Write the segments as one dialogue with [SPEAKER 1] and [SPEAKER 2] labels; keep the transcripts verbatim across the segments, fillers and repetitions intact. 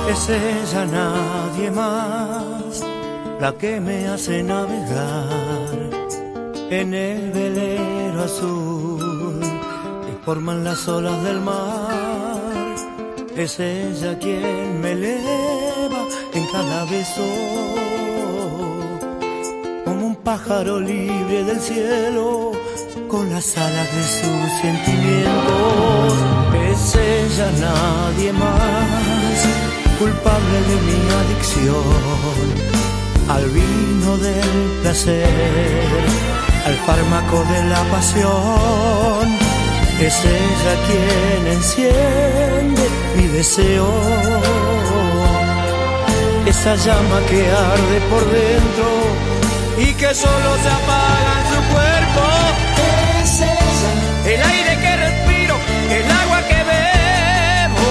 [SPEAKER 1] Es ella, nadie más, la que me hace navegar en el velero azul que forman las olas del mar. Es ella quien me eleva en cada beso, como un pájaro libre del cielo, con las alas de sus sentimientos. Es ella, nadie más, culpable de mi adicción al vino del placer, al fármaco de la pasión. Es ella quien enciende mi deseo, esa llama que arde por dentro y que solo se apaga en su cuerpo. Es ella, el aire que respiro, el agua que bebo.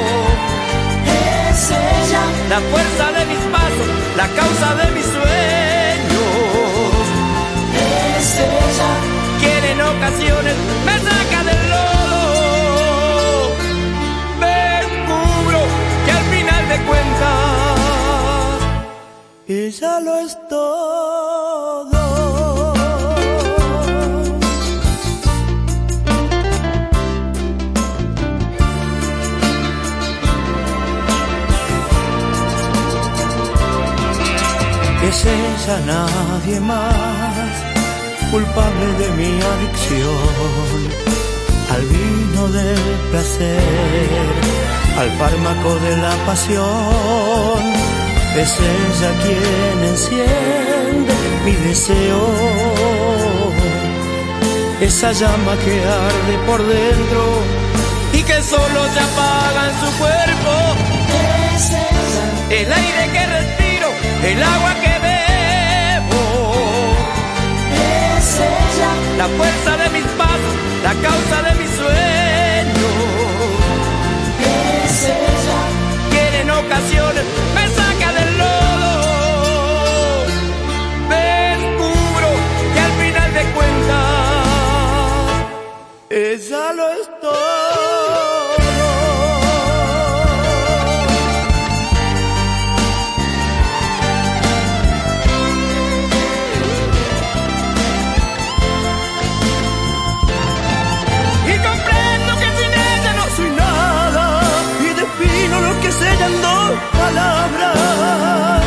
[SPEAKER 1] Es ella, la fuerza de mis pasos, la causa de mis sueños. Es ella, quien en ocasiones me saca del lodo. Descubro que al final de cuentas ella lo es todo. Es ella, nadie más, culpable de mi adicción al vino del placer, al fármaco de la pasión. Es ella quien enciende mi deseo, esa llama que arde por dentro y que solo se apaga en su cuerpo. Es ella, el aire que respiro, el agua que bebo. Es ella, la fuerza de mis pasos, la causa de mis sueños. Es ella, quien en ocasiones me saca del lodo. Descubro que al final de cuentas ella lo es todo. Lo que se en dos palabras: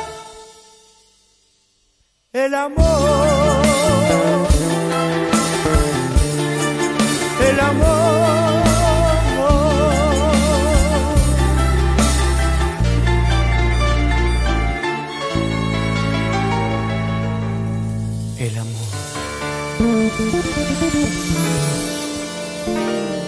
[SPEAKER 1] el amor, el amor, el amor.